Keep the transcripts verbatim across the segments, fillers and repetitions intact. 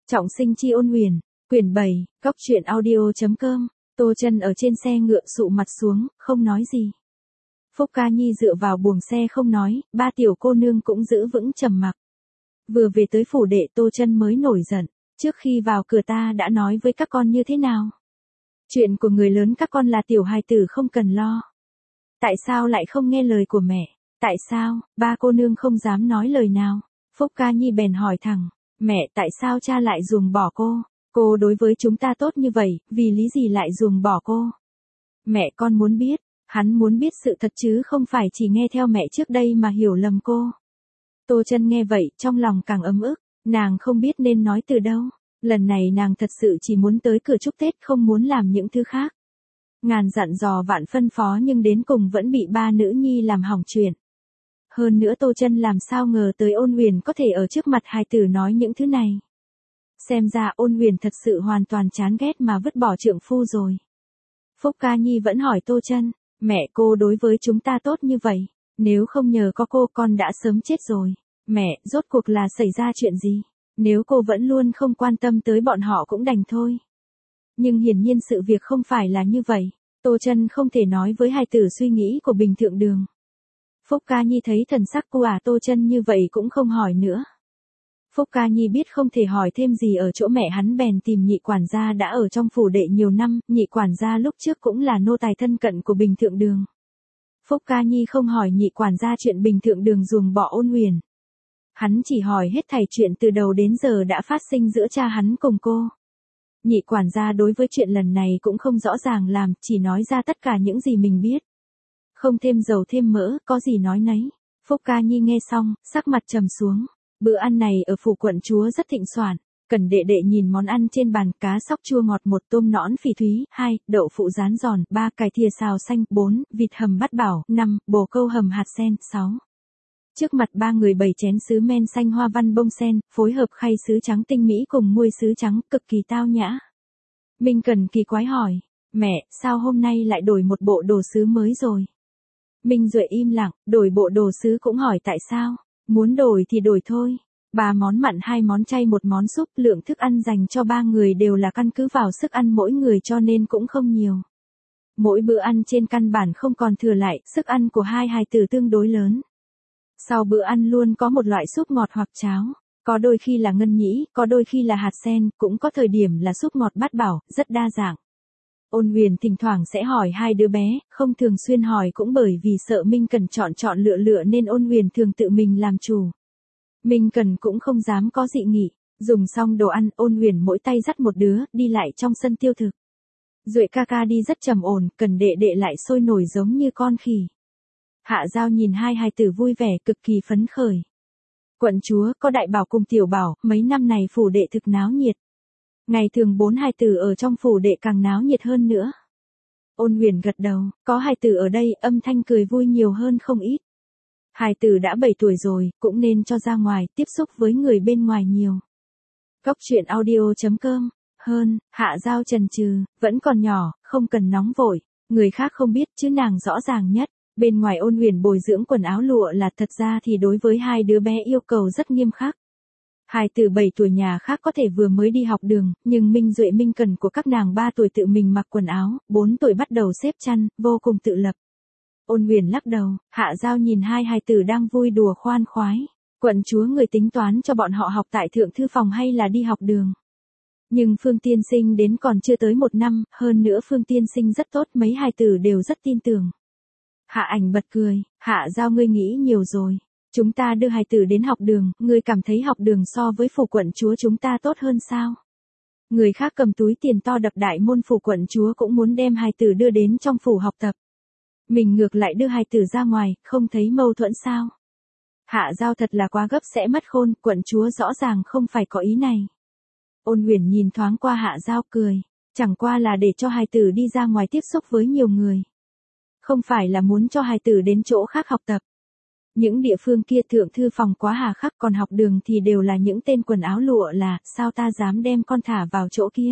Trọng sinh chi ôn huyền, quyển bảy, góc truyện audio.com, Tô Chân ở trên xe ngựa sụ mặt xuống, không nói gì. Phúc Ca Nhi dựa vào buồng xe không nói, ba tiểu cô nương cũng giữ vững trầm mặc. Vừa về tới phủ đệ Tô Chân mới nổi giận, trước khi vào cửa ta đã nói với các con như thế nào? Chuyện của người lớn các con là tiểu hài tử không cần lo. Tại sao lại không nghe lời của mẹ? Tại sao? Ba cô nương không dám nói lời nào. Phúc Ca Nhi bèn hỏi thẳng, mẹ tại sao cha lại ruồng bỏ cô? Cô đối với chúng ta tốt như vậy, vì lý gì lại ruồng bỏ cô? Mẹ con muốn biết, hắn muốn biết sự thật chứ không phải chỉ nghe theo mẹ trước đây mà hiểu lầm cô. Tô Chân nghe vậy trong lòng càng ấm ức, nàng không biết nên nói từ đâu. Lần này nàng thật sự chỉ muốn tới cửa chúc Tết không muốn làm những thứ khác. Ngàn dặn dò vạn phân phó nhưng đến cùng vẫn bị ba nữ nhi làm hỏng chuyện. Hơn nữa Tô Chân làm sao ngờ tới Ôn Huyền có thể ở trước mặt hài tử nói những thứ này. Xem ra Ôn Huyền thật sự hoàn toàn chán ghét mà vứt bỏ trượng phu rồi. Phúc Ca Nhi vẫn hỏi Tô Chân, mẹ cô đối với chúng ta tốt như vậy, nếu không nhờ có cô con đã sớm chết rồi. Mẹ, rốt cuộc là xảy ra chuyện gì? Nếu cô vẫn luôn không quan tâm tới bọn họ cũng đành thôi. Nhưng hiển nhiên sự việc không phải là như vậy. Tô Chân không thể nói với hài tử suy nghĩ của Bình Thượng Đường. Phúc Ca Nhi thấy thần sắc cô ả Tô Chân như vậy cũng không hỏi nữa. Phúc Ca Nhi biết không thể hỏi thêm gì ở chỗ mẹ hắn bèn tìm nhị quản gia đã ở trong phủ đệ nhiều năm, nhị quản gia lúc trước cũng là nô tài thân cận của Bình Thượng Đường. Phúc Ca Nhi không hỏi nhị quản gia chuyện Bình Thượng Đường ruồng bỏ Ôn Huyền. Hắn chỉ hỏi hết thảy chuyện từ đầu đến giờ đã phát sinh giữa cha hắn cùng cô. Nhị quản gia đối với chuyện lần này cũng không rõ ràng làm, chỉ nói ra tất cả những gì mình biết. Không thêm dầu thêm mỡ, có gì nói nấy. Phúc Ca Nhi nghe xong, sắc mặt trầm xuống. Bữa ăn này ở phủ quận chúa rất thịnh soạn. Cần đệ đệ nhìn món ăn trên bàn, cá sóc chua ngọt, một tôm nõn phỉ thúy, hai, đậu phụ rán giòn, ba, cải thìa xào xanh, bốn, vịt hầm bát bảo, năm, bồ câu hầm hạt sen, sáu. Trước mặt ba người bày chén sứ men xanh hoa văn bông sen, phối hợp khay sứ trắng tinh mỹ cùng muôi sứ trắng, cực kỳ tao nhã. Minh Cần kỳ quái hỏi, mẹ, sao hôm nay lại đổi một bộ đồ sứ mới rồi? Minh Duệ im lặng, đổi bộ đồ sứ cũng hỏi tại sao? Muốn đổi thì đổi thôi. Ba món mặn hai món chay một món súp, lượng thức ăn dành cho ba người đều là căn cứ vào sức ăn mỗi người cho nên cũng không nhiều. Mỗi bữa ăn trên căn bản không còn thừa lại, sức ăn của hai hài tử tương đối lớn. Sau bữa ăn luôn có một loại súp ngọt hoặc cháo, có đôi khi là ngân nhĩ, có đôi khi là hạt sen, cũng có thời điểm là súp ngọt bát bảo, rất đa dạng. Ôn Huyền thỉnh thoảng sẽ hỏi hai đứa bé, không thường xuyên hỏi cũng bởi vì sợ Minh Cần chọn chọn lựa lựa nên Ôn Huyền thường tự mình làm chủ. Minh Cần cũng không dám có dị nghị, dùng xong đồ ăn Ôn Huyền mỗi tay dắt một đứa, đi lại trong sân tiêu thực. Duệ ca ca đi rất trầm ổn, Cần đệ đệ lại sôi nổi giống như con khỉ. Hạ Giao nhìn hai hài tử vui vẻ cực kỳ phấn khởi. Quận chúa có đại bảo cùng tiểu bảo, mấy năm này phủ đệ thực náo nhiệt. Ngày thường bốn hài tử ở trong phủ đệ càng náo nhiệt hơn nữa. Ôn Huyền gật đầu, có hài tử ở đây âm thanh cười vui nhiều hơn không ít. Hài tử đã bảy tuổi rồi, cũng nên cho ra ngoài, tiếp xúc với người bên ngoài nhiều. Góc truyện audio.com, hơn, Hạ Giao chần chừ, vẫn còn nhỏ, không cần nóng vội, người khác không biết chứ nàng rõ ràng nhất. Bên ngoài Ôn Huyền bồi dưỡng quần áo lụa là thật ra thì đối với hai đứa bé yêu cầu rất nghiêm khắc. Hai từ bảy tuổi nhà khác có thể vừa mới đi học đường, nhưng Minh Duệ Minh Cần của các nàng ba tuổi tự mình mặc quần áo, bốn tuổi bắt đầu xếp chăn, vô cùng tự lập. Ôn Huyền lắc đầu, Hạ Giao nhìn hai hài tử đang vui đùa khoan khoái. Quận chúa người tính toán cho bọn họ học tại thượng thư phòng hay là đi học đường? Nhưng Phương Tiên Sinh đến còn chưa tới một năm, hơn nữa Phương Tiên Sinh rất tốt, mấy hài tử đều rất tin tưởng. Hạ Ảnh bật cười, Hạ Giao ngươi nghĩ nhiều rồi. Chúng ta đưa hài tử đến học đường, ngươi cảm thấy học đường so với phủ quận chúa chúng ta tốt hơn sao? Người khác cầm túi tiền to đập đại môn phủ quận chúa cũng muốn đem hài tử đưa đến trong phủ học tập. Mình ngược lại đưa hài tử ra ngoài, không thấy mâu thuẫn sao? Hạ Giao thật là quá gấp sẽ mất khôn, quận chúa rõ ràng không phải có ý này. Ôn Huyền nhìn thoáng qua Hạ Giao cười, chẳng qua là để cho hài tử đi ra ngoài tiếp xúc với nhiều người. Không phải là muốn cho hài tử đến chỗ khác học tập. Những địa phương kia thượng thư phòng quá hà khắc, còn học đường thì đều là những tên quần áo lụa là, sao ta dám đem con thả vào chỗ kia.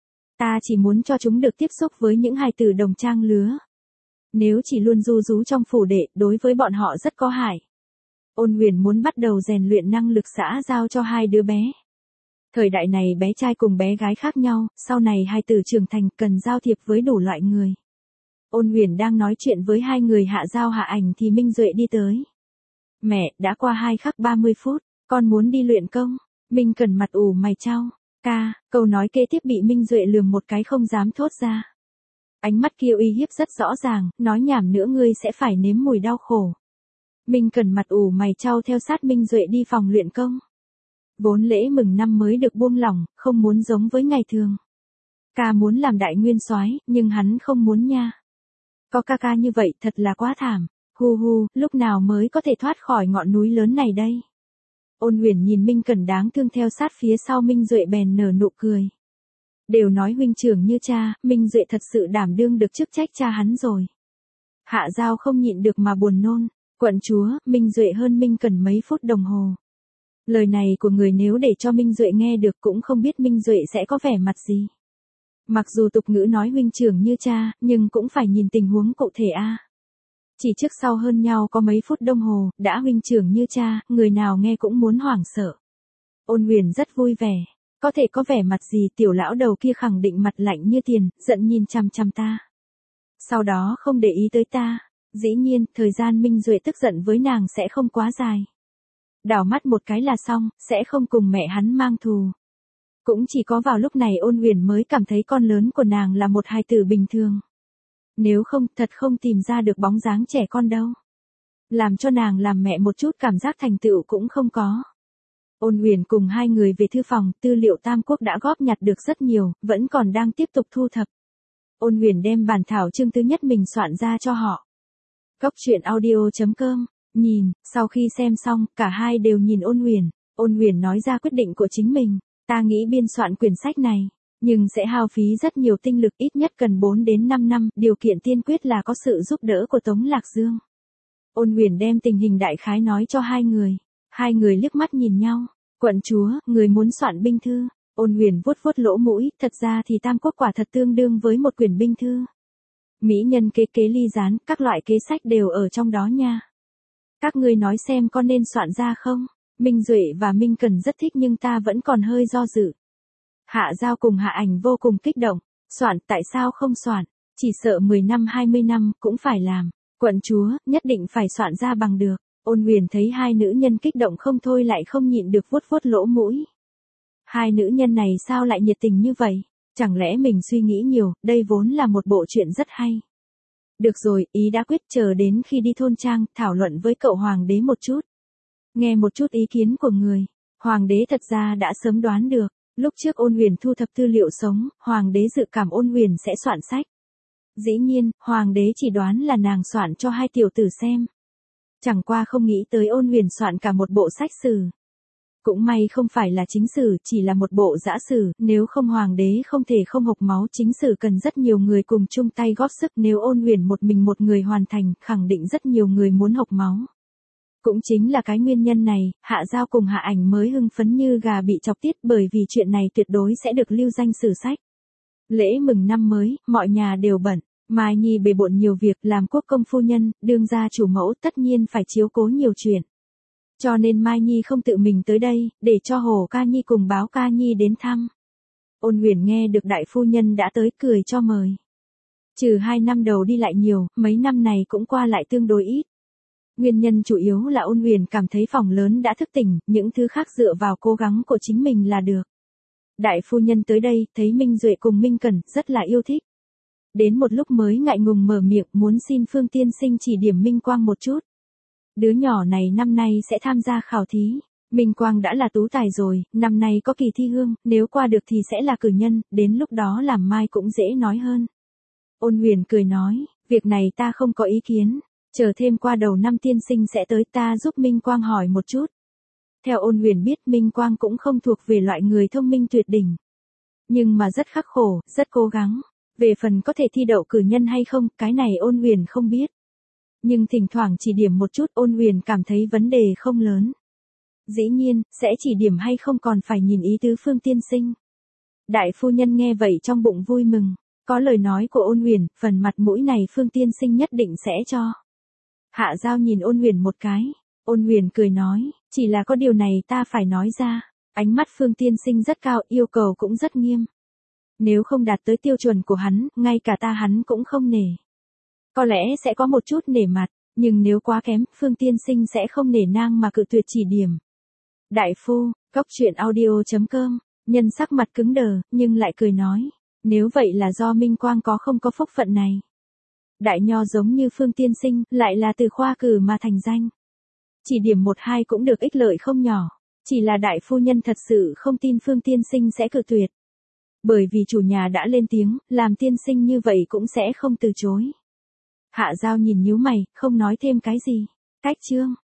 Ta chỉ muốn cho chúng được tiếp xúc với những hài tử đồng trang lứa. Nếu chỉ luôn ru rú trong phủ đệ, đối với bọn họ rất có hại. Ôn Huyền muốn bắt đầu rèn luyện năng lực xã giao cho hai đứa bé. Thời đại này bé trai cùng bé gái khác nhau, sau này hai từ trưởng thành cần giao thiệp với đủ loại người. Ôn Huyền đang nói chuyện với hai người Hạ Giao Hạ Ảnh thì Minh Duệ đi tới. Mẹ, đã qua hai khắc ba mươi phút, con muốn đi luyện công. Minh Cần mặt ủ mày chau. Ca, câu nói kế tiếp bị Minh Duệ lườm một cái không dám thốt ra. Ánh mắt kia uy hiếp rất rõ ràng, nói nhảm nữa ngươi sẽ phải nếm mùi đau khổ. Minh Cần mặt ủ mày chau theo sát Minh Duệ đi phòng luyện công. Vốn lễ mừng năm mới được buông lỏng, không muốn giống với ngày thường. Ca muốn làm đại nguyên soái, nhưng hắn không muốn nha. Có ca ca như vậy thật là quá thảm. Hu hu, lúc nào mới có thể thoát khỏi ngọn núi lớn này đây? Ôn Huyền nhìn Minh Cần đáng thương theo sát phía sau Minh Duệ bèn nở nụ cười. Đều nói huynh trưởng như cha, Minh Duệ thật sự đảm đương được chức trách cha hắn rồi. Hạ Giao không nhịn được mà buồn nôn. Quận chúa, Minh Duệ hơn Minh Cần mấy phút đồng hồ. Lời này của người nếu để cho Minh Duệ nghe được cũng không biết Minh Duệ sẽ có vẻ mặt gì. Mặc dù tục ngữ nói huynh trưởng như cha, nhưng cũng phải nhìn tình huống cụ thể a. Chỉ trước sau hơn nhau có mấy phút đồng hồ, đã huynh trưởng như cha, người nào nghe cũng muốn hoảng sợ. Ôn Huyền rất vui vẻ. Có thể có vẻ mặt gì tiểu lão đầu kia khẳng định mặt lạnh như tiền, giận nhìn chằm chằm ta. Sau đó không để ý tới ta. Dĩ nhiên, thời gian Minh Duệ tức giận với nàng sẽ không quá dài. Đảo mắt một cái là xong, sẽ không cùng mẹ hắn mang thù. Cũng chỉ có vào lúc này Ôn Huyền mới cảm thấy con lớn của nàng là một hài tử bình thường. Nếu không, thật không tìm ra được bóng dáng trẻ con đâu. Làm cho nàng làm mẹ một chút cảm giác thành tựu cũng không có. Ôn Huyền cùng hai người về thư phòng, tư liệu Tam Quốc đã góp nhặt được rất nhiều, vẫn còn đang tiếp tục thu thập. Ôn Huyền đem bản thảo chương thứ nhất mình soạn ra cho họ. Cốc truyện audio chấm com, nhìn, sau khi xem xong, cả hai đều nhìn Ôn Huyền. Ôn Huyền nói ra quyết định của chính mình, ta nghĩ biên soạn quyển sách này, nhưng sẽ hao phí rất nhiều tinh lực, ít nhất cần bốn đến năm năm, điều kiện tiên quyết là có sự giúp đỡ của Tống Lạc Dương. Ôn Huyền đem tình hình đại khái nói cho hai người, hai người liếc mắt nhìn nhau. Quận chúa, người muốn soạn binh thư. Ôn Huyền vuốt vuốt lỗ mũi, thật ra thì Tam Quốc quả thật tương đương với một quyển binh thư. Mỹ nhân kế kế ly gián, các loại kế sách đều ở trong đó nha. Các ngươi nói xem có nên soạn ra không? Minh Duệ và Minh Cần rất thích nhưng ta vẫn còn hơi do dự. Hạ Giao cùng Hạ Ảnh vô cùng kích động. Soạn, tại sao không soạn? Chỉ sợ mười năm hai mươi năm cũng phải làm. Quận chúa, nhất định phải soạn ra bằng được. Ôn Huyền thấy hai nữ nhân kích động không thôi lại không nhịn được vuốt vuốt lỗ mũi. Hai nữ nhân này sao lại nhiệt tình như vậy? Chẳng lẽ mình suy nghĩ nhiều, đây vốn là một bộ truyện rất hay. Được rồi, ý đã quyết, chờ đến khi đi thôn trang, thảo luận với cậu hoàng đế một chút. Nghe một chút ý kiến của người. Hoàng đế thật ra đã sớm đoán được, lúc trước Ôn Huyền thu thập tư liệu sống, hoàng đế dự cảm Ôn Huyền sẽ soạn sách. Dĩ nhiên, hoàng đế chỉ đoán là nàng soạn cho hai tiểu tử xem. Chẳng qua không nghĩ tới Ôn Huyền soạn cả một bộ sách sử. Cũng may không phải là chính sử, chỉ là một bộ dã sử, nếu không hoàng đế không thể không hộc máu, chính sử cần rất nhiều người cùng chung tay góp sức, nếu Ôn Huyền một mình một người hoàn thành, khẳng định rất nhiều người muốn hộc máu. Cũng chính là cái nguyên nhân này, Hạ Giao cùng Hạ Ảnh mới hưng phấn như gà bị chọc tiết, bởi vì chuyện này tuyệt đối sẽ được lưu danh sử sách. Lễ mừng năm mới, mọi nhà đều bận. Mai Nhi bề bộn nhiều việc, làm quốc công phu nhân, đương gia chủ mẫu tất nhiên phải chiếu cố nhiều chuyện. Cho nên Mai Nhi không tự mình tới đây, để cho Hồ Ca Nhi cùng Báo Ca Nhi đến thăm. Ôn Huyền nghe được đại phu nhân đã tới, cười cho mời. Trừ hai năm đầu đi lại nhiều, mấy năm này cũng qua lại tương đối ít. Nguyên nhân chủ yếu là Ôn Huyền cảm thấy phòng lớn đã thức tỉnh, những thứ khác dựa vào cố gắng của chính mình là được. Đại phu nhân tới đây, thấy Minh Duệ cùng Minh Cần, rất là yêu thích. Đến một lúc mới ngại ngùng mở miệng, muốn xin Phương tiên sinh chỉ điểm Minh Quang một chút. Đứa nhỏ này năm nay sẽ tham gia khảo thí. Minh Quang đã là tú tài rồi, năm nay có kỳ thi hương, nếu qua được thì sẽ là cử nhân, đến lúc đó làm mai cũng dễ nói hơn. Ôn Huyền cười nói, việc này ta không có ý kiến, chờ thêm qua đầu năm tiên sinh sẽ tới, ta giúp Minh Quang hỏi một chút. Theo Ôn Huyền biết, Minh Quang cũng không thuộc về loại người thông minh tuyệt đỉnh. Nhưng mà rất khắc khổ, rất cố gắng. Về phần có thể thi đậu cử nhân hay không, cái này Ôn Huyền không biết. Nhưng thỉnh thoảng chỉ điểm một chút, Ôn Huyền cảm thấy vấn đề không lớn. Dĩ nhiên, sẽ chỉ điểm hay không còn phải nhìn ý tứ Phương tiên sinh. Đại phu nhân nghe vậy trong bụng vui mừng. Có lời nói của Ôn Huyền, phần mặt mũi này Phương tiên sinh nhất định sẽ cho. Hạ Giao nhìn Ôn Huyền một cái. Ôn Huyền cười nói, chỉ là có điều này ta phải nói ra. Ánh mắt Phương Tiên Sinh rất cao, yêu cầu cũng rất nghiêm. Nếu không đạt tới tiêu chuẩn của hắn, ngay cả ta hắn cũng không nể. Có lẽ sẽ có một chút nể mặt, nhưng nếu quá kém, Phương Tiên Sinh sẽ không nể nang mà cự tuyệt chỉ điểm. Đại phu, Cốc Truyện Audio chấm com, nhân sắc mặt cứng đờ, nhưng lại cười nói, nếu vậy là do Minh Quang có không có phúc phận này. Đại nho giống như Phương Tiên Sinh, lại là từ khoa cử mà thành danh. Chỉ điểm một hai cũng được ích lợi không nhỏ, chỉ là đại phu nhân thật sự không tin Phương Tiên Sinh sẽ cự tuyệt. Bởi vì chủ nhà đã lên tiếng, làm tiên sinh như vậy cũng sẽ không từ chối. Hạ Giao nhìn nhíu mày, không nói thêm cái gì. Cách chương